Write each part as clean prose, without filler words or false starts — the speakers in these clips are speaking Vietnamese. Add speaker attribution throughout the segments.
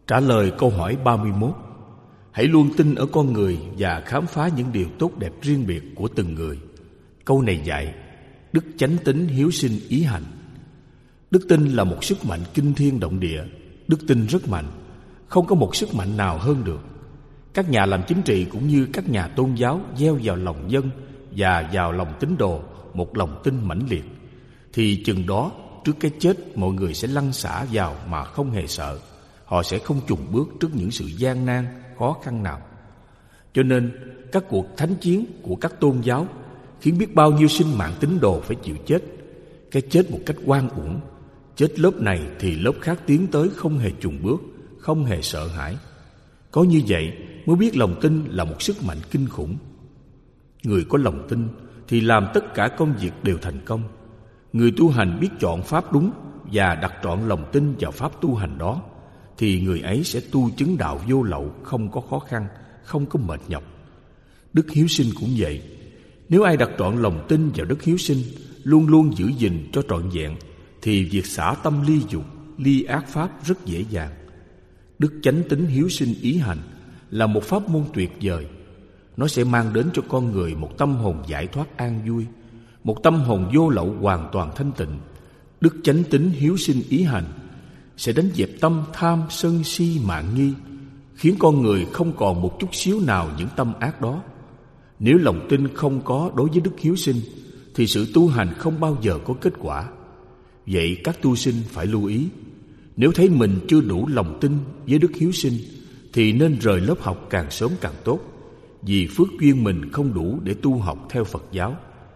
Speaker 1: Trả lời câu hỏi 31. Hãy luôn tin ở con người và khám phá những điều tốt đẹp riêng biệt của từng người. Câu này dạy đức chánh tín hiếu sinh ý hành. Đức tin là một sức mạnh kinh thiên động địa. Đức tin rất mạnh, không có một sức mạnh nào hơn được. Các nhà làm chính trị cũng như các nhà tôn giáo gieo vào lòng dân và vào lòng tín đồ một lòng tin mãnh liệt, thì chừng đó trước cái chết mọi người sẽ lăn xả vào mà không hề sợ. Họ sẽ không chùn bước trước những sự gian nan, khó khăn nào. Cho nên các cuộc thánh chiến của các tôn giáo khiến biết bao nhiêu sinh mạng tín đồ phải chịu chết. Cái chết một cách oan uổng. Chết lớp này thì lớp khác tiến tới không hề chùn bước, không hề sợ hãi. Có như vậy mới biết lòng tin là một sức mạnh kinh khủng. Người có lòng tin thì làm tất cả công việc đều thành công. Người tu hành biết chọn pháp đúng và đặt trọn lòng tin vào pháp tu hành đó, thì người ấy sẽ tu chứng đạo vô lậu, không có khó khăn, không có mệt nhọc. Đức hiếu sinh cũng vậy. Nếu ai đặt trọn lòng tin vào đức hiếu sinh, luôn luôn giữ gìn cho trọn vẹn, thì việc xả tâm ly dục, ly ác pháp rất dễ dàng. Đức chánh tín hiếu sinh ý hành là một pháp môn tuyệt vời. Nó sẽ mang đến cho con người một tâm hồn giải thoát an vui, một tâm hồn vô lậu hoàn toàn thanh tịnh. Đức chánh tín hiếu sinh ý hành sẽ đánh dẹp tâm tham sân si mạn nghi, khiến con người không còn một chút xíu nào những tâm ác đó. Nếu lòng tin không có đối với đức hiếu sinh, thì sự tu hành không bao giờ có kết quả. Vậy các tu sinh phải lưu ý, nếu thấy mình chưa đủ lòng tin với đức hiếu sinh, thì nên rời lớp học càng sớm càng tốt, vì phước duyên mình không đủ để tu học theo Phật giáo.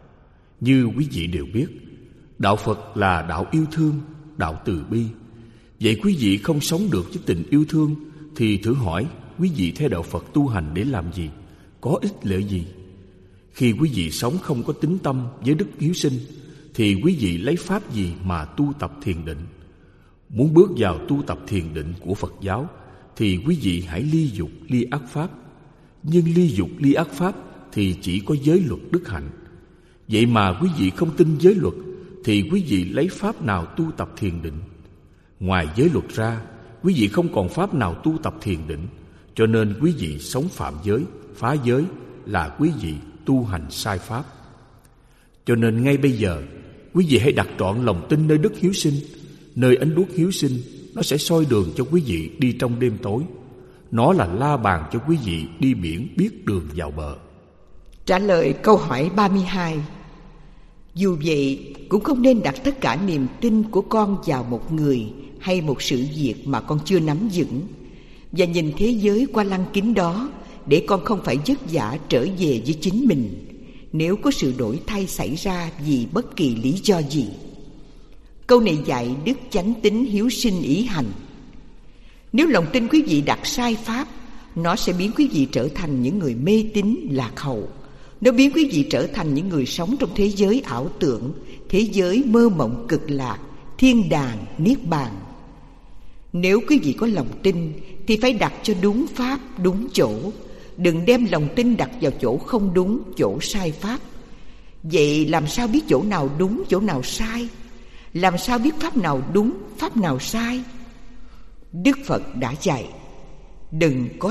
Speaker 1: Như quý vị đều biết, đạo Phật là đạo yêu thương, đạo từ bi. Vậy quý vị không sống được với tình yêu thương, thì thử hỏi quý vị theo đạo Phật tu hành để làm gì? Có ích lợi gì? Khi quý vị sống không có tín tâm với đức hiếu sinh, thì quý vị lấy pháp gì mà tu tập thiền định? Muốn bước vào tu tập thiền định của Phật giáo, thì quý vị hãy ly dục, ly ác pháp. Nhưng ly dục, ly ác pháp thì chỉ có giới luật đức hạnh. Vậy mà quý vị không tin giới luật, thì quý vị lấy pháp nào tu tập thiền định? Ngoài giới luật ra, quý vị không còn pháp nào tu tập thiền định. Cho nên quý vị sống phạm giới, phá giới là quý vị tu hành sai pháp. Cho nên ngay bây giờ, quý vị hãy đặt trọn lòng tin nơi đức hiếu sinh. Nơi ánh đuốc hiếu sinh, nó sẽ soi đường cho quý vị đi trong đêm tối. Nó là la bàn cho quý vị đi biển biết đường vào bờ.
Speaker 2: Trả lời câu hỏi 32. Dù vậy, cũng không nên đặt tất cả niềm tin của con vào một người hay một sự việc mà con chưa nắm vững, và nhìn thế giới qua lăng kính đó, để con không phải vất vả trở về với chính mình nếu có sự đổi thay xảy ra vì bất kỳ lý do gì. Câu này dạy đức chánh tín hiếu sinh ý hành. Nếu lòng tin quý vị đặt sai pháp, nó sẽ biến quý vị trở thành những người mê tín lạc hậu. Nó biến quý vị trở thành những người sống trong thế giới ảo tưởng, thế giới mơ mộng cực lạc, thiên đàng, niết bàn. Nếu quý vị có lòng tin thì phải đặt cho đúng pháp, đúng chỗ. Đừng đem lòng tin đặt vào chỗ không đúng, chỗ sai pháp. Vậy làm sao biết chỗ nào đúng, chỗ nào sai? Làm sao biết pháp nào đúng, pháp nào sai? Đức Phật đã dạy, đừng có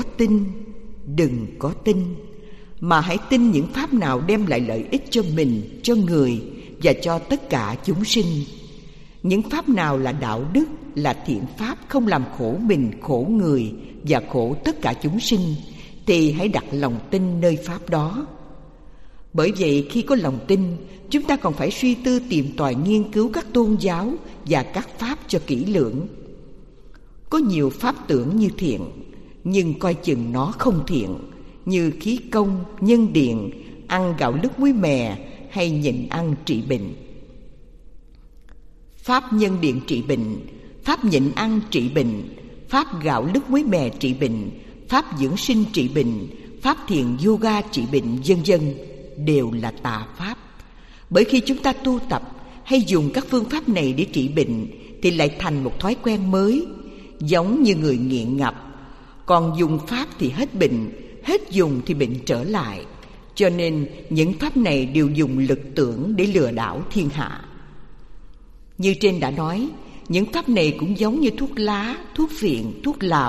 Speaker 2: tin, mà hãy tin những pháp nào đem lại lợi ích cho mình, cho người và cho tất cả chúng sinh. Những pháp nào là đạo đức, là thiện pháp, không làm khổ mình, khổ người và khổ tất cả chúng sinh, thì hãy đặt lòng tin nơi pháp đó. Bởi vậy khi có lòng tin, chúng ta còn phải suy tư tìm tòi nghiên cứu các tôn giáo và các pháp cho kỹ lưỡng. Có nhiều pháp tưởng như thiện, nhưng coi chừng nó không thiện, như khí công, nhân điện, ăn gạo lứt muối mè hay nhịn ăn trị bệnh. Pháp nhân điện trị bệnh, pháp nhịn ăn trị bệnh, pháp gạo lứt muối mè trị bệnh, pháp dưỡng sinh trị bệnh, pháp thiền yoga trị bệnh, vân vân, đều là tà pháp. Bởi khi chúng ta tu tập hay dùng các phương pháp này để trị bệnh, thì lại thành một thói quen mới, giống như người nghiện ngập. Còn dùng pháp thì hết bệnh, hết dùng thì bệnh trở lại. Cho nên những pháp này đều dùng lực tưởng để lừa đảo thiên hạ. Như trên đã nói, những pháp này cũng giống như thuốc lá, thuốc phiện, thuốc lào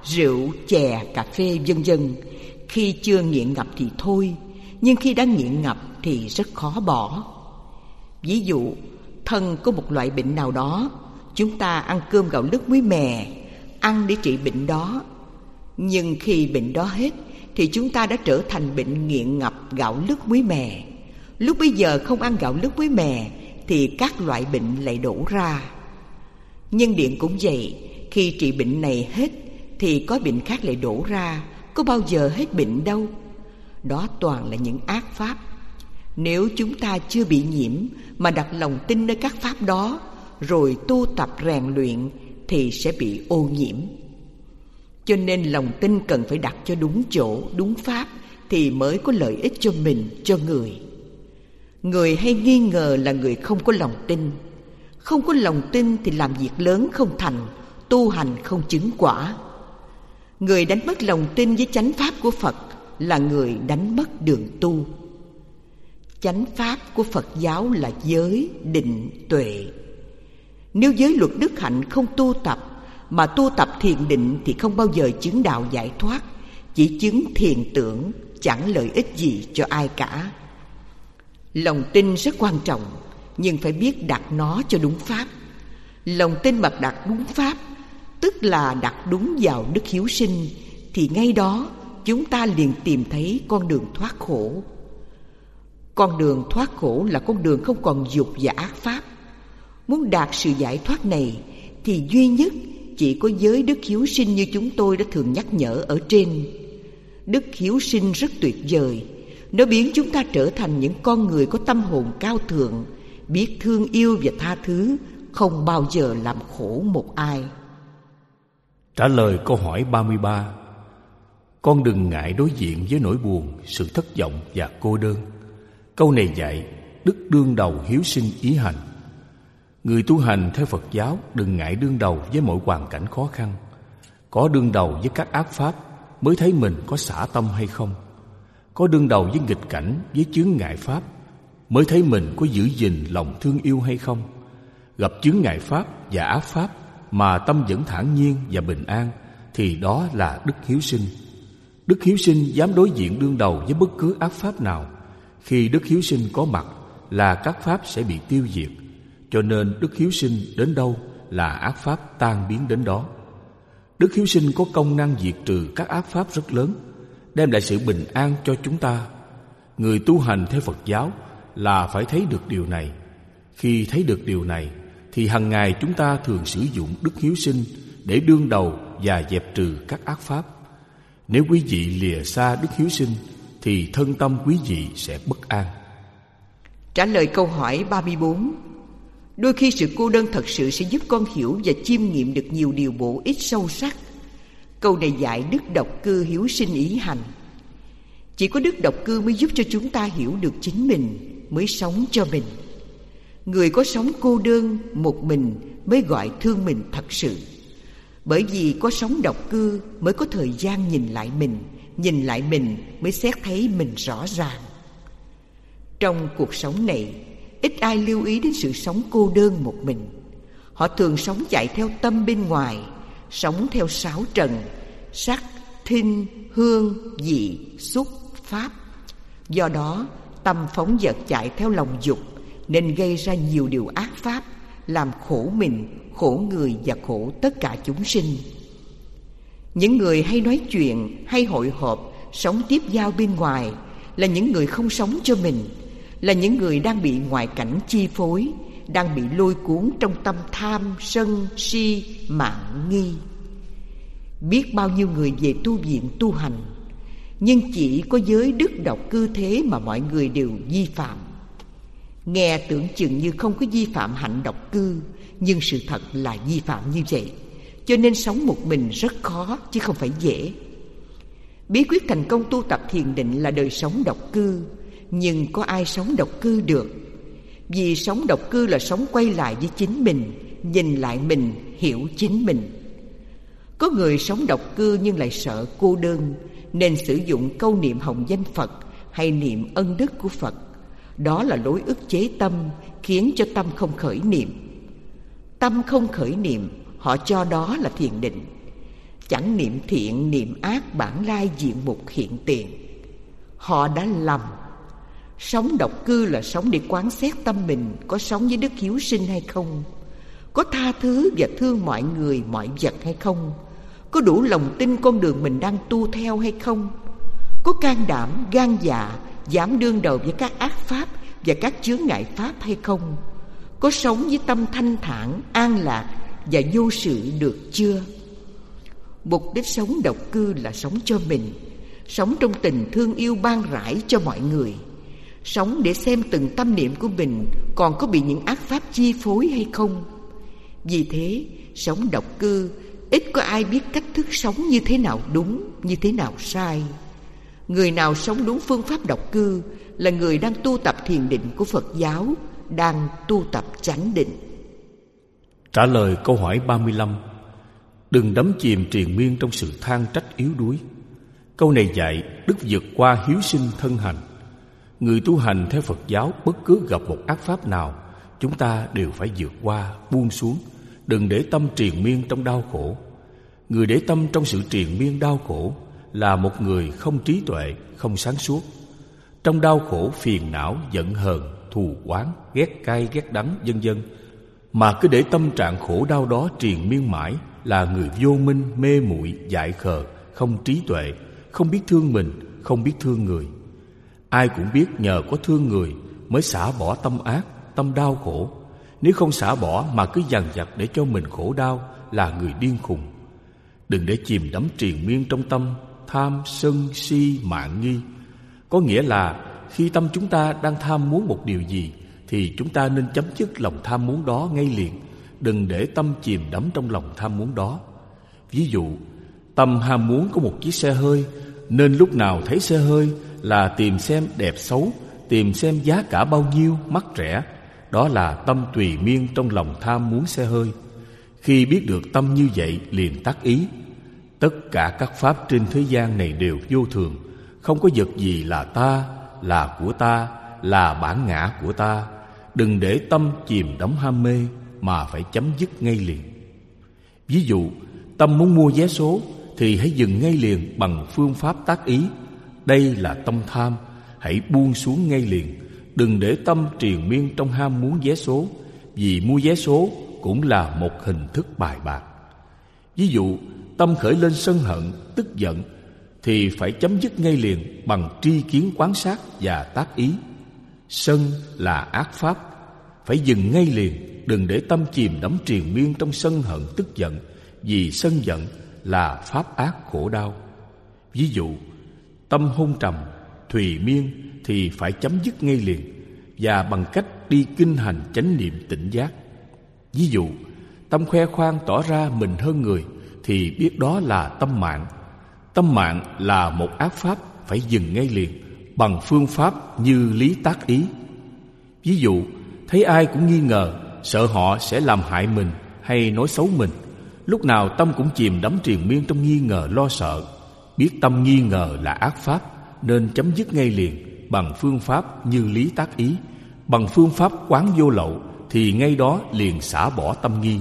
Speaker 2: rượu, chè, cà phê vân vân. Khi chưa nghiện ngập thì thôi, nhưng khi đã nghiện ngập thì rất khó bỏ. Ví dụ, thân có một loại bệnh nào đó, chúng ta ăn cơm gạo lứt muối mè, ăn để trị bệnh đó. Nhưng khi bệnh đó hết thì chúng ta đã trở thành bệnh nghiện ngập gạo lứt muối mè. Lúc bây giờ không ăn gạo lứt muối mè thì các loại bệnh lại đổ ra. Nhân điện cũng vậy, khi trị bệnh này hết thì có bệnh khác lại đổ ra. Có bao giờ hết bệnh đâu. Đó toàn là những ác pháp. Nếu chúng ta chưa bị nhiễm mà đặt lòng tin nơi các pháp đó, rồi tu tập rèn luyện thì sẽ bị ô nhiễm. Cho nên lòng tin cần phải đặt cho đúng chỗ, đúng pháp thì mới có lợi ích cho mình, cho người. Người hay nghi ngờ là người không có lòng tin. Không có lòng tin thì làm việc lớn không thành, tu hành không chứng quả. Người đánh mất lòng tin với chánh pháp của Phật là người đánh mất đường tu. Chánh pháp của Phật giáo là giới, định, tuệ. Nếu giới luật đức hạnh không tu tập, mà tu tập thiền định thì không bao giờ chứng đạo giải thoát, chỉ chứng thiền tưởng, chẳng lợi ích gì cho ai cả. Lòng tin rất quan trọng, nhưng phải biết đặt nó cho đúng pháp. Lòng tin mà đặt đúng pháp, tức là đặt đúng vào đức hiếu sinh, thì ngay đó chúng ta liền tìm thấy con đường thoát khổ. Con đường thoát khổ là con đường không còn dục và ác pháp. Muốn đạt sự giải thoát này thì duy nhất chỉ có giới đức hiếu sinh như chúng tôi đã thường nhắc nhở ở trên. Đức hiếu sinh rất tuyệt vời. Nó biến chúng ta trở thành những con người có tâm hồn cao thượng, biết thương yêu và tha thứ, không bao giờ làm khổ một ai.
Speaker 1: Trả lời câu hỏi 33. Con đừng ngại đối diện với nỗi buồn, sự thất vọng và cô đơn. Câu này dạy đức đương đầu hiếu sinh ý hành. Người tu hành theo Phật giáo đừng ngại đương đầu với mọi hoàn cảnh khó khăn. Có đương đầu với các ác pháp mới thấy mình có xả tâm hay không. Có đương đầu với nghịch cảnh, với chướng ngại pháp mới thấy mình có giữ gìn lòng thương yêu hay không. Gặp chướng ngại pháp và ác pháp mà tâm vẫn thản nhiên và bình an thì đó là đức hiếu sinh. Đức hiếu sinh dám đối diện đương đầu với bất cứ ác pháp nào. Khi đức hiếu sinh có mặt là các pháp sẽ bị tiêu diệt. Cho nên đức hiếu sinh đến đâu là ác pháp tan biến đến đó. Đức hiếu sinh có công năng diệt trừ các ác pháp rất lớn, đem lại sự bình an cho chúng ta. Người tu hành theo Phật giáo là phải thấy được điều này. Khi thấy được điều này thì hằng ngày chúng ta thường sử dụng đức hiếu sinh để đương đầu và dẹp trừ các ác pháp. Nếu quý vị lìa xa đức hiếu sinh thì thân tâm quý vị sẽ bất an.
Speaker 2: Trả lời câu hỏi 34. Đôi khi sự cô đơn thật sự sẽ giúp con hiểu và chiêm nghiệm được nhiều điều bổ ích sâu sắc. Câu này dạy đức độc cư hiếu sinh ý hành. Chỉ có đức độc cư mới giúp cho chúng ta hiểu được chính mình, mới sống cho mình. Người có sống cô đơn, một mình mới gọi thương mình thật sự. Bởi vì có sống độc cư mới có thời gian nhìn lại mình mới xét thấy mình rõ ràng. Trong cuộc sống này, ít ai lưu ý đến sự sống cô đơn một mình. Họ thường sống chạy theo tâm bên ngoài, sống theo sáu trần: sắc, thinh, hương, vị, xúc, pháp. Do đó, tâm phóng dật chạy theo lòng dục, nên gây ra nhiều điều ác pháp, làm khổ mình, khổ người và khổ tất cả chúng sinh. Những người hay nói chuyện, hay hội họp, sống tiếp giao bên ngoài là những người không sống cho mình, là những người đang bị ngoại cảnh chi phối, đang bị lôi cuốn trong tâm tham, sân, si, mạn, nghi. Biết bao nhiêu người về tu viện tu hành, nhưng chỉ có giới đức độc cư thế mà mọi người đều vi phạm. Nghe tưởng chừng như không có vi phạm hạnh độc cư, nhưng sự thật là vi phạm như vậy. Cho nên sống một mình rất khó chứ không phải dễ. Bí quyết thành công tu tập thiền định là đời sống độc cư, nhưng có ai sống độc cư được? Vì sống độc cư là sống quay lại với chính mình, nhìn lại mình, hiểu chính mình. Có người sống độc cư nhưng lại sợ cô đơn, nên sử dụng câu niệm hồng danh Phật hay niệm ân đức của Phật. Đó là lối ức chế tâm, khiến cho tâm không khởi niệm. Tâm không khởi niệm, họ cho đó là thiền định. chẳng niệm thiện niệm ác bản lai diện mục hiện tiền. Họ đã lầm. Sống độc cư là sống để quán xét tâm mình có sống với đức hiếu sinh hay không, có tha thứ và thương mọi người mọi vật hay không, có đủ lòng tin con đường mình đang tu theo hay không, có can đảm gan dạ dám đương đầu với các ác pháp và các chướng ngại pháp hay không, có sống với tâm thanh thản an lạc và vô sự được chưa. Mục đích sống độc cư là sống cho mình, sống trong tình thương yêu ban rãi cho mọi người, sống để xem từng tâm niệm của mình còn có bị những ác pháp chi phối hay không. Vì thế, sống độc cư ít có ai biết cách thức sống như thế nào đúng, như thế nào sai. Người nào sống đúng phương pháp độc cư là người đang tu tập thiền định của Phật giáo, đang tu tập chánh định.
Speaker 1: Trả lời câu hỏi 35: đừng đắm chìm triền miên trong sự than trách yếu đuối. Câu này dạy đức vượt qua hiếu sinh thân hành. Người tu hành theo Phật giáo bất cứ gặp một ác pháp nào, chúng ta đều phải vượt qua, buông xuống. Đừng để tâm triền miên trong đau khổ. Người để tâm trong sự triền miên đau khổ là một người không trí tuệ, không sáng suốt. Trong đau khổ phiền não, giận hờn, thù oán, ghét cay, ghét đắng, vân vân, mà cứ để tâm trạng khổ đau đó triền miên mãi là người vô minh, mê muội, dại khờ, không trí tuệ, không biết thương mình, không biết thương người. Ai cũng biết nhờ có thương người mới xả bỏ tâm ác, tâm đau khổ. Nếu không xả bỏ mà cứ dằn vặt để cho mình khổ đau là người điên khùng. Đừng để chìm đắm triền miên trong tâm tham, sân, si, mạn nghi. Có nghĩa là khi tâm chúng ta đang tham muốn một điều gì thì chúng ta nên chấm dứt lòng tham muốn đó ngay liền. Đừng để tâm chìm đắm trong lòng tham muốn đó. Ví dụ, tâm ham muốn có một chiếc xe hơi, nên lúc nào thấy xe hơi là tìm xem đẹp xấu, tìm xem giá cả bao nhiêu, mắc rẻ. Đó là tâm tùy miên trong lòng tham muốn xe hơi. Khi biết được tâm như vậy liền tác ý. Tất cả các pháp trên thế gian này đều vô thường, không có vật gì là ta, là của ta, là bản ngã của ta. Đừng để tâm chìm đắm ham mê mà phải chấm dứt ngay liền. Ví dụ, tâm muốn mua vé số thì hãy dừng ngay liền bằng phương pháp tác ý. Đây là tâm tham, hãy buông xuống ngay liền. Đừng để tâm triền miên trong ham muốn vé số, vì mua vé số cũng là một hình thức bài bạc. Ví dụ, tâm khởi lên sân hận, tức giận thì phải chấm dứt ngay liền bằng tri kiến quán sát và tác ý. Sân là ác pháp, phải dừng ngay liền. Đừng để tâm chìm đắm triền miên trong sân hận tức giận, vì sân giận là pháp ác khổ đau. Ví dụ, tâm hôn trầm, thùy miên thì phải chấm dứt ngay liền và bằng cách đi kinh hành chánh niệm tỉnh giác. Ví dụ, tâm khoe khoang tỏ ra mình hơn người thì biết đó là tâm mạn. Tâm mạn là một ác pháp, phải dừng ngay liền bằng phương pháp như lý tác ý. Ví dụ, thấy ai cũng nghi ngờ, sợ họ sẽ làm hại mình hay nói xấu mình. Lúc nào tâm cũng chìm đắm triền miên trong nghi ngờ lo sợ. Biết tâm nghi ngờ là ác pháp nên chấm dứt ngay liền bằng phương pháp như lý tác ý. Bằng phương pháp quán vô lậu thì ngay đó liền xả bỏ tâm nghi.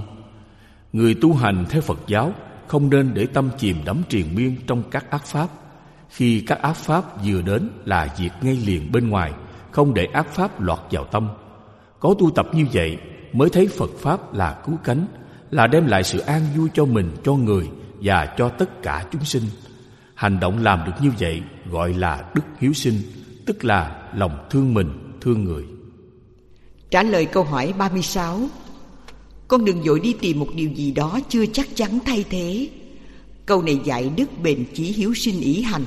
Speaker 1: Người tu hành theo Phật giáo không nên để tâm chìm đắm triền miên trong các ác pháp. Khi các ác pháp vừa đến là diệt ngay liền bên ngoài, không để ác pháp lọt vào tâm. Có tu tập như vậy mới thấy Phật pháp là cứu cánh, là đem lại sự an vui cho mình, cho người và cho tất cả chúng sinh. Hành động làm được như vậy gọi là đức hiếu sinh, tức là lòng thương mình, thương người.
Speaker 2: Trả lời câu hỏi 36: con đừng vội đi tìm một điều gì đó chưa chắc chắn thay thế. Câu này dạy đức bền chí hiếu sinh ý hành.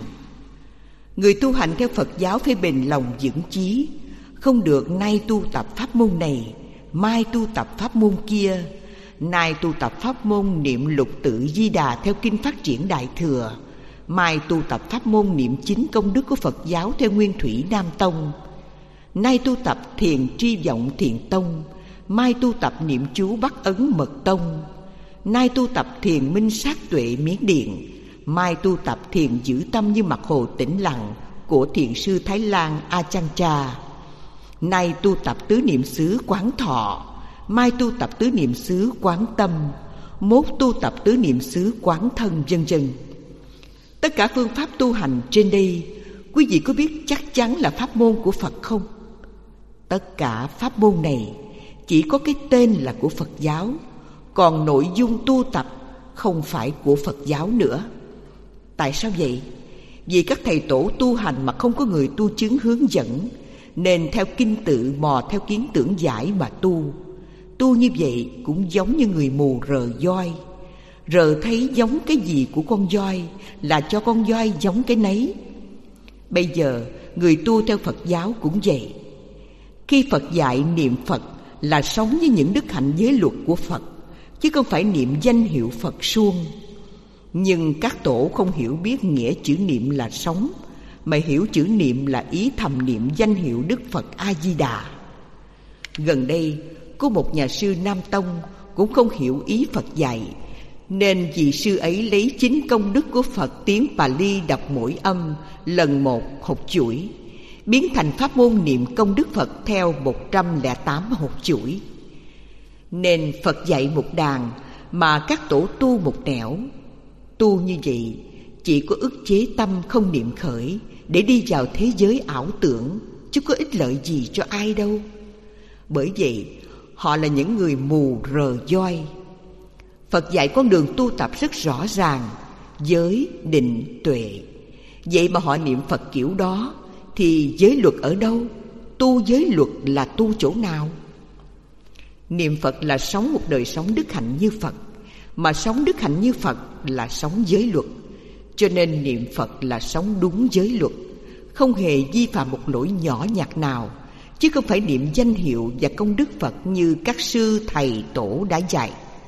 Speaker 2: Người tu hành theo Phật giáo phải bền lòng vững chí, không được nay tu tập pháp môn này, mai tu tập pháp môn kia. Nay tu tập pháp môn niệm lục tự Di Đà theo kinh Phát Triển Đại Thừa, mai tu tập pháp môn niệm chính công đức của Phật giáo theo Nguyên Thủy Nam Tông. Nay tu tập thiền tri vọng Thiền Tông, mai tu tập niệm chú Bắc Ấn Mật Tông. Nay tu tập thiền minh sát tuệ Miến Điện, mai tu tập thiền giữ tâm như mặt hồ tĩnh lặng của thiền sư Thái Lan Ajahn Chah. Nay tu tập tứ niệm xứ Quán Thọ, mai tu tập tứ niệm xứ Quán Tâm. mốt tu tập tứ niệm xứ quán thân vân vân. Tất cả phương pháp tu hành trên đây, quý vị có biết chắc chắn là pháp môn của Phật không? Tất cả pháp môn này chỉ có cái tên là của Phật giáo, còn nội dung tu tập không phải của Phật giáo nữa. Tại sao vậy? Vì các thầy tổ tu hành mà không có người tu chứng hướng dẫn, nên theo kinh tự mò theo kiến tưởng giải mà tu. Tu như vậy cũng giống như người mù rờ voi. Rờ thấy giống cái gì của con voi là cho con voi giống cái nấy. Bây giờ người tu theo Phật giáo cũng vậy. Khi Phật dạy niệm Phật là sống với những đức hạnh giới luật của Phật, chứ không phải niệm danh hiệu Phật suông. Nhưng các tổ không hiểu biết nghĩa chữ niệm là sống, mà hiểu chữ niệm là ý thầm niệm danh hiệu Đức Phật A-di-đà. Gần đây có một nhà sư Nam Tông cũng không hiểu ý Phật dạy, nên vị sư ấy lấy chính công đức của Phật tiếng Pali đọc mỗi âm lần một hột chuỗi, biến thành pháp môn niệm công đức Phật theo 108 hột chuỗi. Nên Phật dạy một đàn mà các tổ tu một nẻo. Tu như vậy chỉ có ức chế tâm không niệm khởi để đi vào thế giới ảo tưởng, chứ có ích lợi gì cho ai đâu. Bởi vậy họ là những người mù rờ voi. Phật dạy con đường tu tập rất rõ ràng: giới, định, tuệ. Vậy mà họ niệm Phật kiểu đó thì giới luật ở đâu? Tu giới luật là tu chỗ nào? Niệm Phật là sống một đời sống đức hạnh như Phật, mà sống đức hạnh như Phật là sống giới luật. Cho nên niệm Phật là sống đúng giới luật, không hề vi phạm một lỗi nhỏ nhặt nào, chứ không phải niệm danh hiệu và công đức Phật như các sư thầy tổ đã dạy.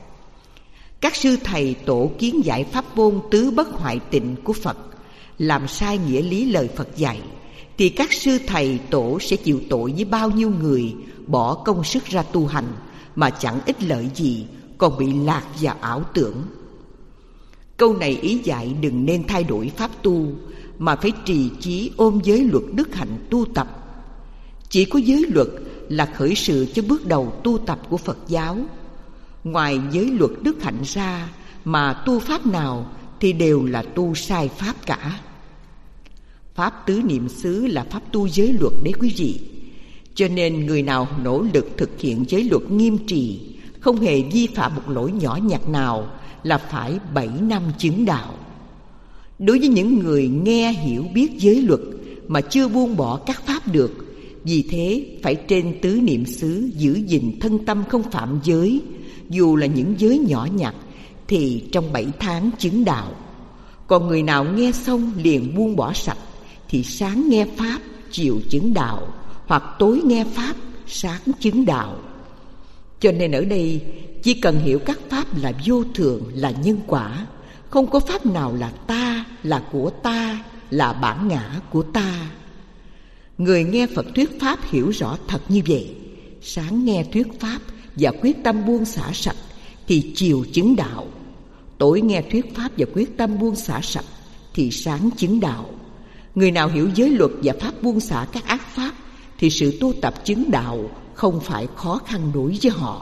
Speaker 2: Các sư thầy tổ kiến giải pháp môn tứ bất hoại tịnh của Phật, làm sai nghĩa lý lời Phật dạy, thì các sư thầy tổ sẽ chịu tội với bao nhiêu người bỏ công sức ra tu hành mà chẳng ích lợi gì, còn bị lạc vào ảo tưởng. Câu này ý dạy đừng nên thay đổi pháp tu, mà phải trì chí ôm giới luật đức hạnh tu tập. Chỉ có giới luật là khởi sự cho bước đầu tu tập của Phật giáo. Ngoài giới luật đức hạnh ra mà tu pháp nào thì đều là tu sai pháp cả. Pháp tứ niệm xứ là pháp tu giới luật đấy quý vị. Cho nên người nào nỗ lực thực hiện giới luật nghiêm trì, không hề vi phạm một lỗi nhỏ nhặt nào, là phải 7 năm chứng đạo. Đối với những người nghe hiểu biết giới luật mà chưa buông bỏ các pháp được, vì thế phải trên tứ niệm xứ giữ gìn thân tâm không phạm giới, dù là những giới nhỏ nhặt, thì trong 7 tháng chứng đạo. Còn người nào nghe xong liền buông bỏ sạch, thì sáng nghe pháp, chiều chứng đạo, hoặc tối nghe pháp, sáng chứng đạo. Cho nên ở đây chỉ cần hiểu các pháp là vô thường, là nhân quả. Không có pháp nào là ta, là của ta, là bản ngã của ta. Người nghe Phật thuyết pháp hiểu rõ thật như vậy, sáng nghe thuyết pháp và quyết tâm buông xả sạch, thì chiều chứng đạo. Tối nghe thuyết pháp và quyết tâm buông xả sạch, thì sáng chứng đạo. Người nào hiểu giới luật và pháp buông xả các ác pháp, thì sự tu tập chứng đạo không phải khó khăn đối với họ.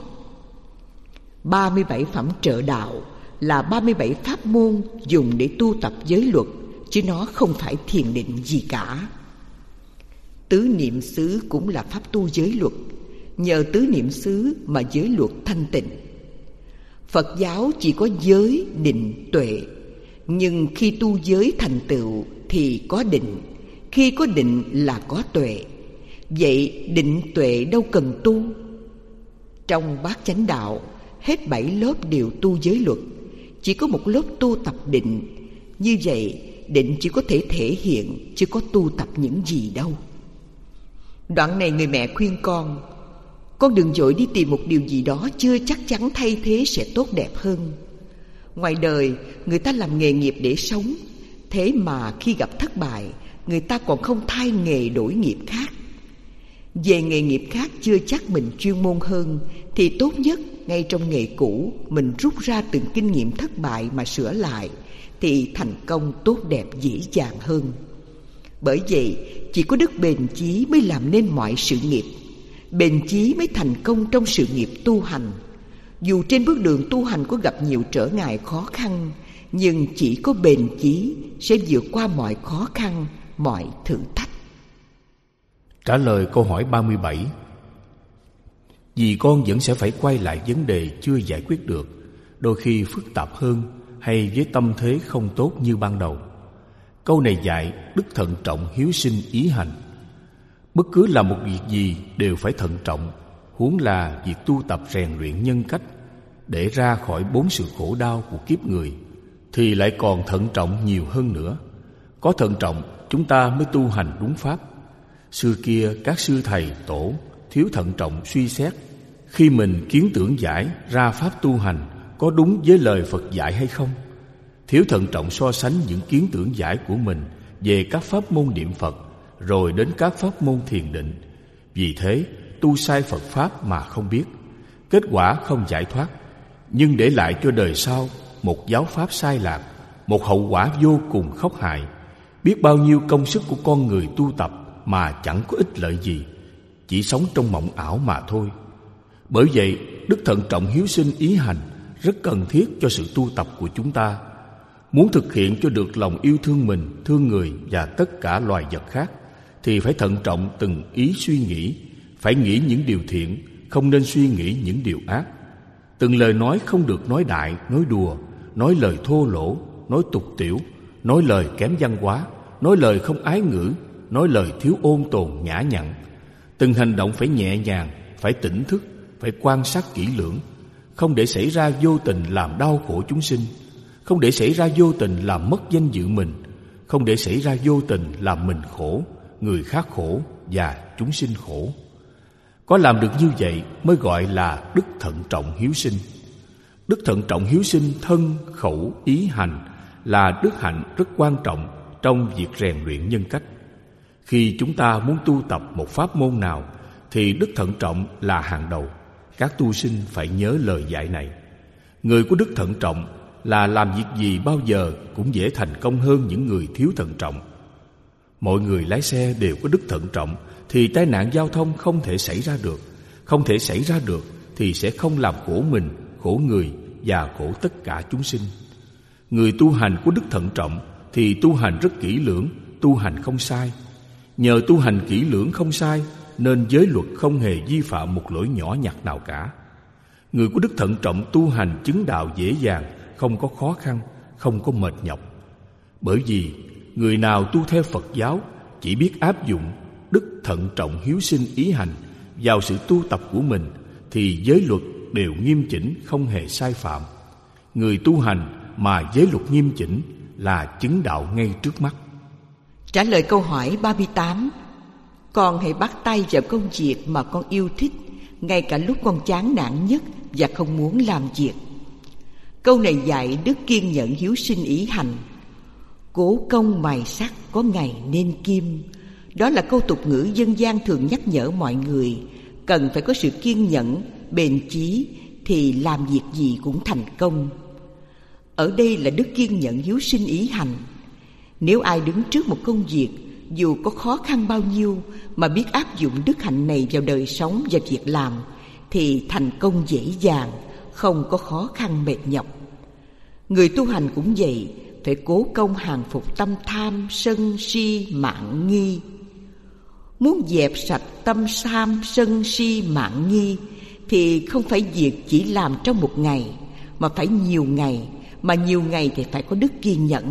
Speaker 2: 37 phẩm trợ đạo là 37 pháp môn dùng để tu tập giới luật, chứ nó không phải thiền định gì cả. Tứ niệm xứ cũng là pháp tu giới luật. Nhờ tứ niệm xứ mà giới luật thanh tịnh. Phật giáo chỉ có giới, định, tuệ. Nhưng khi tu giới thành tựu thì có định, khi có định là có tuệ. Vậy định tuệ đâu cần tu? Trong Bát Chánh Đạo, hết 7 lớp đều tu giới luật, chỉ có một lớp tu tập định. Như vậy định chỉ có thể thể hiện, chứ có tu tập những gì đâu. Đoạn này người mẹ khuyên con đừng vội đi tìm một điều gì đó chưa chắc chắn thay thế sẽ tốt đẹp hơn. Ngoài đời người ta làm nghề nghiệp để sống, thế mà khi gặp thất bại, người ta còn không thay nghề đổi nghiệp khác. Về nghề nghiệp khác chưa chắc mình chuyên môn hơn, thì tốt nhất ngay trong nghề cũ mình rút ra từng kinh nghiệm thất bại mà sửa lại, thì thành công tốt đẹp dễ dàng hơn. Bởi vậy chỉ có đức bền chí mới làm nên mọi sự nghiệp, bền chí mới thành công trong sự nghiệp tu hành. Dù trên bước đường tu hành có gặp nhiều trở ngại khó khăn, nhưng chỉ có bền chí sẽ vượt qua mọi khó khăn, mọi thử thách.
Speaker 1: Trả lời câu hỏi 37. Vì con vẫn sẽ phải quay lại vấn đề chưa giải quyết được, đôi khi phức tạp hơn hay với tâm thế không tốt như ban đầu. Câu này dạy đức thận trọng hiếu sinh ý hành. Bất cứ làm một việc gì đều phải thận trọng, huống là việc tu tập rèn luyện nhân cách để ra khỏi 4 sự khổ đau của kiếp người thì lại còn thận trọng nhiều hơn nữa. Có thận trọng chúng ta mới tu hành đúng pháp. Xưa kia các sư thầy tổ thiếu thận trọng suy xét khi mình kiến tưởng giải ra pháp tu hành có đúng với lời Phật dạy hay không. Thiếu thận trọng so sánh những kiến tưởng giải của mình về các pháp môn niệm Phật rồi đến các pháp môn thiền định. Vì thế tu sai Phật pháp mà không biết, kết quả không giải thoát, nhưng để lại cho đời sau một giáo pháp sai lạc, một hậu quả vô cùng khốc hại. Biết bao nhiêu công sức của con người tu tập mà chẳng có ích lợi gì, chỉ sống trong mộng ảo mà thôi. Bởi vậy đức thận trọng hiếu sinh ý hành rất cần thiết cho sự tu tập của chúng ta. Muốn thực hiện cho được lòng yêu thương mình, thương người và tất cả loài vật khác thì phải thận trọng từng ý suy nghĩ, phải nghĩ những điều thiện, không nên suy nghĩ những điều ác. Từng lời nói không được nói đại, nói đùa, nói lời thô lỗ, nói tục tiểu, nói lời kém văn hóa, nói lời không ái ngữ, nói lời thiếu ôn tồn nhã nhặn. Từng hành động phải nhẹ nhàng, phải tỉnh thức, phải quan sát kỹ lưỡng, không để xảy ra vô tình làm đau khổ chúng sinh, không để xảy ra vô tình làm mất danh dự mình, không để xảy ra vô tình làm mình khổ, người khác khổ và chúng sinh khổ. Có làm được như vậy mới gọi là đức thận trọng hiếu sinh. Đức thận trọng hiếu sinh thân, khẩu, ý, hành là đức hạnh rất quan trọng trong việc rèn luyện nhân cách. Khi chúng ta muốn tu tập một pháp môn nào thì đức thận trọng là hàng đầu. Các tu sinh phải nhớ lời dạy này. Người có đức thận trọng là làm việc gì bao giờ cũng dễ thành công hơn những người thiếu thận trọng. Mọi người lái xe đều có đức thận trọng thì tai nạn giao thông không thể xảy ra được. Không thể xảy ra được thì sẽ không làm khổ mình, khổ người và khổ tất cả chúng sinh. Người tu hành có đức thận trọng thì tu hành rất kỹ lưỡng, tu hành không sai. Nhờ tu hành kỹ lưỡng không sai nên giới luật không hề vi phạm một lỗi nhỏ nhặt nào cả. Người có đức thận trọng tu hành chứng đạo dễ dàng, không có khó khăn, không có mệt nhọc. Bởi vì người nào tu theo Phật giáo chỉ biết áp dụng đức thận trọng hiếu sinh ý hành vào sự tu tập của mình thì giới luật đều nghiêm chỉnh, không hề sai phạm. Người tu hành mà giới luật nghiêm chỉnh là chứng đạo ngay trước mắt.
Speaker 2: Trả lời câu hỏi 38. Con hãy bắt tay vào công việc mà con yêu thích, ngay cả lúc con chán nản nhất và không muốn làm việc. Câu này dạy đức kiên nhẫn hiếu sinh ý hành. Cố công mài sắt có ngày nên kim. Đó là câu tục ngữ dân gian thường nhắc nhở mọi người cần phải có sự kiên nhẫn, bền chí thì làm việc gì cũng thành công. Ở đây là đức kiên nhẫn hiếu sinh ý hành. Nếu ai đứng trước một công việc, dù có khó khăn bao nhiêu mà biết áp dụng đức hạnh này vào đời sống và việc làm thì thành công dễ dàng, không có khó khăn mệt nhọc. Người tu hành cũng vậy, phải cố công hàng phục tâm tham, sân, si, mạn, nghi. Muốn dẹp sạch tâm tham, sân, si, mạn, nghi thì không phải việc chỉ làm trong một ngày, mà phải nhiều ngày, mà nhiều ngày thì phải có đức kiên nhẫn.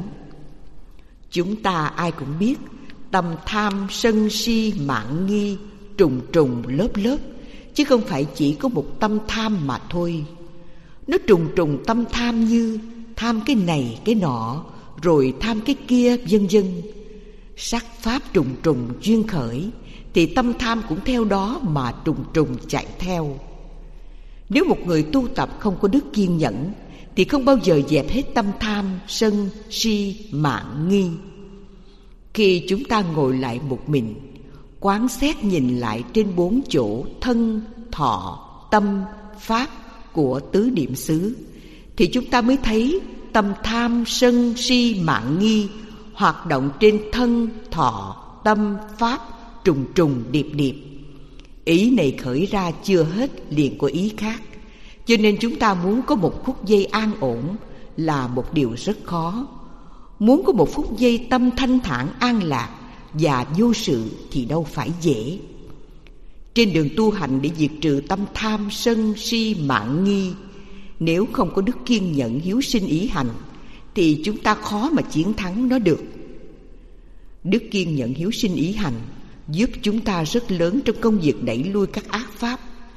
Speaker 2: Chúng ta ai cũng biết tâm tham, sân, si, mạn, nghi trùng trùng lớp lớp, chứ không phải chỉ có một tâm tham mà thôi. Nó trùng trùng tâm tham như tham cái này cái nọ, rồi tham cái kia, vân vân. Sắc pháp trùng trùng duyên khởi thì tâm tham cũng theo đó mà trùng trùng chạy theo. Nếu một người tu tập không có đức kiên nhẫn thì không bao giờ dẹp hết tâm tham, sân, si, mạn, nghi. Khi chúng ta ngồi lại một mình, quán xét nhìn lại trên 4 chỗ thân, thọ, tâm, pháp của tứ niệm xứ thì chúng ta mới thấy tâm tham, sân, si, mạn, nghi hoạt động trên thân, thọ, tâm, pháp trùng trùng điệp điệp. Ý này khởi ra chưa hết liền có ý khác, Cho nên chúng ta muốn có một phút giây an ổn là một điều rất khó. Muốn có một phút giây tâm thanh thản an lạc và vô sự thì đâu phải dễ. Trên đường tu hành để diệt trừ tâm tham, sân, si, mạn nghi, nếu không có đức kiên nhẫn hiếu sinh ý hành thì chúng ta khó mà chiến thắng nó được. Đức kiên nhẫn hiếu sinh ý hành giúp chúng ta rất lớn trong công việc đẩy lui các ác pháp.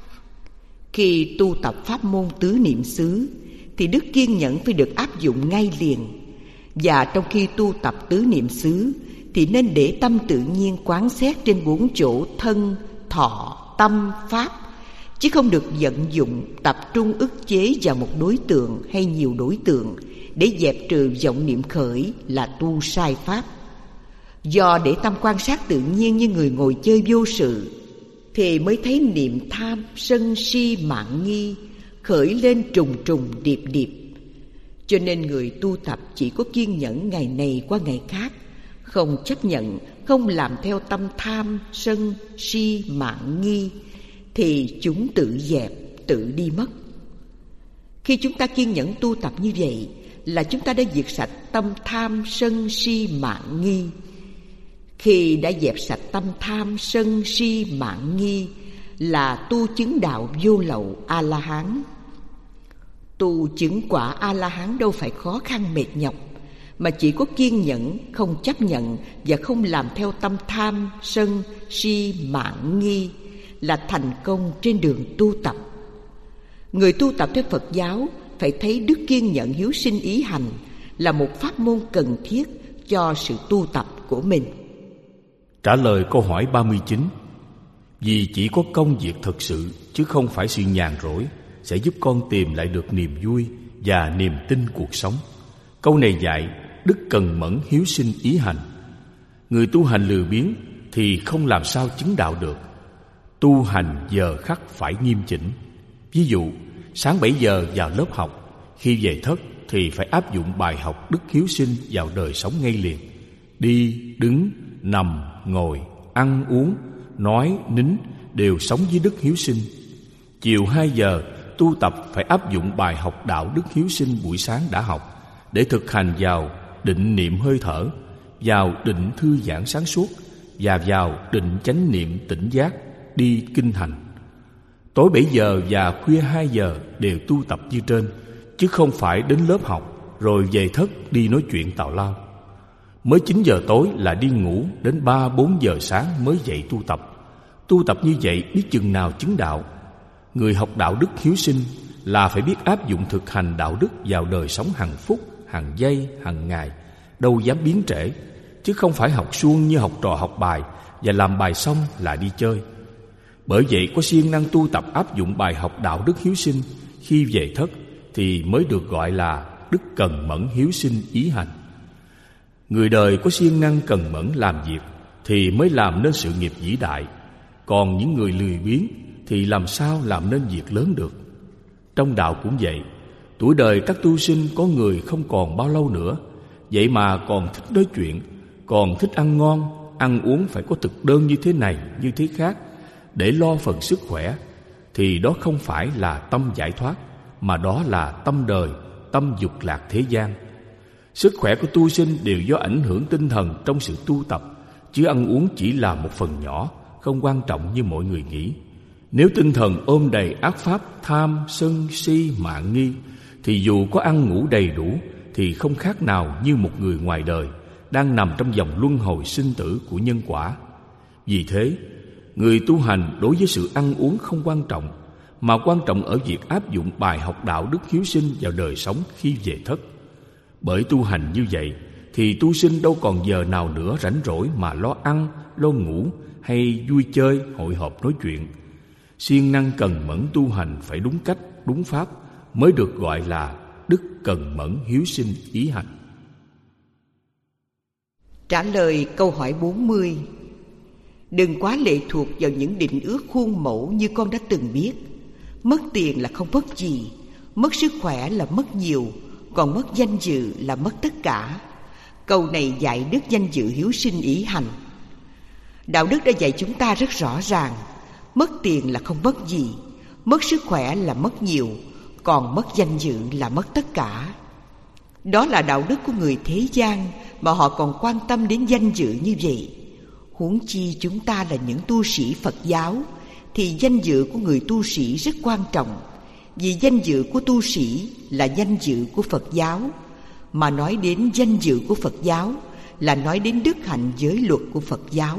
Speaker 2: Khi tu tập pháp môn tứ niệm xứ thì đức kiên nhẫn phải được áp dụng ngay liền. Và trong khi tu tập tứ niệm xứ thì nên để tâm tự nhiên quán xét trên 4 chỗ thân, thọ, tâm, pháp, chứ không được vận dụng tập trung ức chế vào một đối tượng hay nhiều đối tượng để dẹp trừ vọng niệm khởi là tu sai pháp. Do để tâm quan sát tự nhiên như người ngồi chơi vô sự thì mới thấy niệm tham, sân, si, mạn nghi khởi lên trùng trùng điệp điệp. Cho nên người tu tập chỉ có kiên nhẫn ngày này qua ngày khác, không chấp nhận, không làm theo tâm tham, sân, si, mạn nghi thì chúng tự dẹp, tự đi mất. Khi chúng ta kiên nhẫn tu tập như vậy là chúng ta đã diệt sạch tâm tham, sân, si, mạn nghi. Khi đã dẹp sạch tâm tham, sân, si, mạn nghi là tu chứng đạo vô lậu A-la-hán. Tu chứng quả A-la-hán đâu phải khó khăn mệt nhọc, mà chỉ có kiên nhẫn, không chấp nhận và không làm theo tâm tham, sân, si, mạn nghi là thành công trên đường tu tập. Người tu tập theo Phật giáo phải thấy đức kiên nhẫn hiếu sinh ý hành là một pháp môn cần thiết cho sự tu tập của mình.
Speaker 1: Trả lời câu hỏi 39: vì chỉ có công việc thực sự chứ không phải sự nhàn rỗi sẽ giúp con tìm lại được niềm vui và niềm tin cuộc sống. Câu này dạy đức cần mẫn hiếu sinh ý hành. Người tu hành lười biếng thì không làm sao chứng đạo được. Tu hành giờ khắc phải nghiêm chỉnh. Ví dụ, sáng 7 giờ vào lớp học, khi về thất thì phải áp dụng bài học đức hiếu sinh vào đời sống ngay liền. Đi, đứng, nằm, ngồi, ăn, uống, nói, nín đều sống với đức hiếu sinh. Chiều 2 giờ, tu tập phải áp dụng bài học đạo đức hiếu sinh buổi sáng đã học để thực hành vào định niệm hơi thở, vào định thư giãn sáng suốt và vào định chánh niệm tỉnh giác đi kinh hành. Tối 7 giờ và khuya 2 giờ đều tu tập như trên, chứ không phải đến lớp học rồi về thất đi nói chuyện tào lao. Mới 9 giờ tối là đi ngủ, đến 3-4 giờ sáng mới dậy tu tập. Tu tập như vậy biết chừng nào chứng đạo. Người học đạo đức hiếu sinh là phải biết áp dụng thực hành đạo đức vào đời sống hàng phút, hàng giây, hàng ngày, đâu dám biến trễ, chứ không phải học suông như học trò học bài và làm bài xong là đi chơi. Bởi vậy có siêng năng tu tập áp dụng bài học đạo đức hiếu sinh, khi về thất thì mới được gọi là đức cần mẫn hiếu sinh ý hành. Người đời có siêng năng cần mẫn làm việc thì mới làm nên sự nghiệp vĩ đại. Còn những người lười biếng thì làm sao làm nên việc lớn được. Trong đạo cũng vậy, tuổi đời các tu sinh có người không còn bao lâu nữa, vậy mà còn thích nói chuyện, còn thích ăn ngon, ăn uống phải có thực đơn như thế này, như thế khác để lo phần sức khỏe, thì đó không phải là tâm giải thoát, mà đó là tâm đời, tâm dục lạc thế gian. Sức khỏe của tu sinh đều do ảnh hưởng tinh thần trong sự tu tập, chứ ăn uống chỉ là một phần nhỏ, không quan trọng như mọi người nghĩ. Nếu tinh thần ôm đầy ác pháp tham, sân, si, mạn nghi thì dù có ăn ngủ đầy đủ thì không khác nào như một người ngoài đời đang nằm trong vòng luân hồi sinh tử của nhân quả. Vì thế, người tu hành đối với sự ăn uống không quan trọng, mà quan trọng ở việc áp dụng bài học đạo đức hiếu sinh vào đời sống khi về thất. Bởi tu hành như vậy thì tu sinh đâu còn giờ nào nữa rảnh rỗi mà lo ăn, lo ngủ hay vui chơi, hội họp nói chuyện. Siêng năng cần mẫn tu hành phải đúng cách, đúng pháp mới được gọi là đức cần mẫn hiếu sinh ý hành.
Speaker 2: Trả lời câu hỏi 40: đừng quá lệ thuộc vào những định ước khuôn mẫu như con đã từng biết. Mất tiền là không mất gì, mất sức khỏe là mất nhiều, còn mất danh dự là mất tất cả. Câu này dạy đức danh dự hiếu sinh ý hành. Đạo đức đã dạy chúng ta rất rõ ràng: mất tiền là không mất gì, mất sức khỏe là mất nhiều, còn mất danh dự là mất tất cả. Đó là đạo đức của người thế gian mà họ còn quan tâm đến danh dự như vậy. Huống chi chúng ta là những tu sĩ Phật giáo thì danh dự của người tu sĩ rất quan trọng, vì danh dự của tu sĩ là danh dự của Phật giáo. Mà nói đến danh dự của Phật giáo là nói đến đức hạnh giới luật của Phật giáo.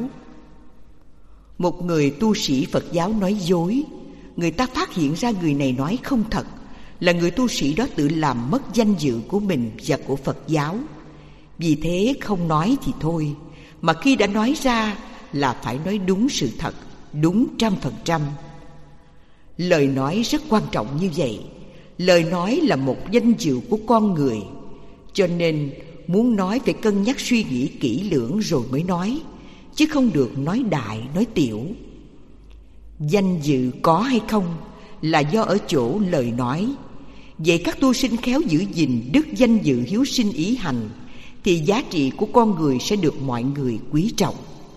Speaker 2: Một người tu sĩ Phật giáo nói dối, người ta phát hiện ra người này nói không thật, là người tu sĩ đó tự làm mất danh dự của mình và của Phật giáo. Vì thế không nói thì thôi, mà khi đã nói ra là phải nói đúng sự thật, đúng 100%. Lời nói rất quan trọng như vậy. Lời nói là một danh dự của con người, cho nên muốn nói phải cân nhắc suy nghĩ kỹ lưỡng rồi mới nói, chứ không được nói đại nói tiểu. Danh dự có hay không là do ở chỗ lời nói. Vậy các tu sinh khéo giữ gìn đức danh dự hiếu sinh ý hành thì giá trị của con người sẽ được mọi người quý trọng.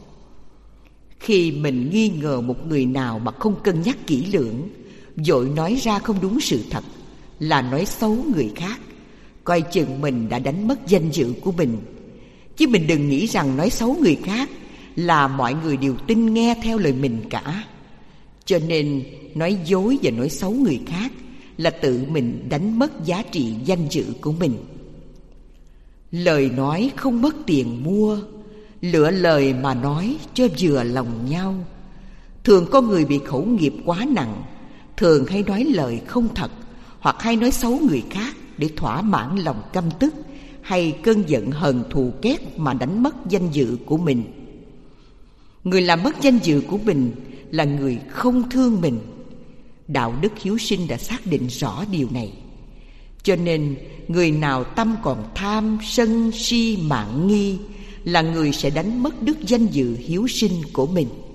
Speaker 2: Khi mình nghi ngờ một người nào mà không cân nhắc kỹ lưỡng, vội nói ra không đúng sự thật, là nói xấu người khác, coi chừng mình đã đánh mất danh dự của mình. Chứ mình đừng nghĩ rằng nói xấu người khác là mọi người đều tin nghe theo lời mình cả. Cho nên nói dối và nói xấu người khác là tự mình đánh mất giá trị danh dự của mình. Lời nói không mất tiền mua, lựa lời mà nói cho vừa lòng nhau. Thường có người bị khẩu nghiệp quá nặng, thường hay nói lời không thật, hoặc hay nói xấu người khác để thỏa mãn lòng căm tức hay cơn giận hờn thù ghét mà đánh mất danh dự của mình. Người làm mất danh dự của mình là người không thương mình. Đạo đức hiếu sinh đã xác định rõ điều này. Cho nên người nào tâm còn tham, sân, si, mạn nghi là người sẽ đánh mất đức danh dự hiếu sinh của mình.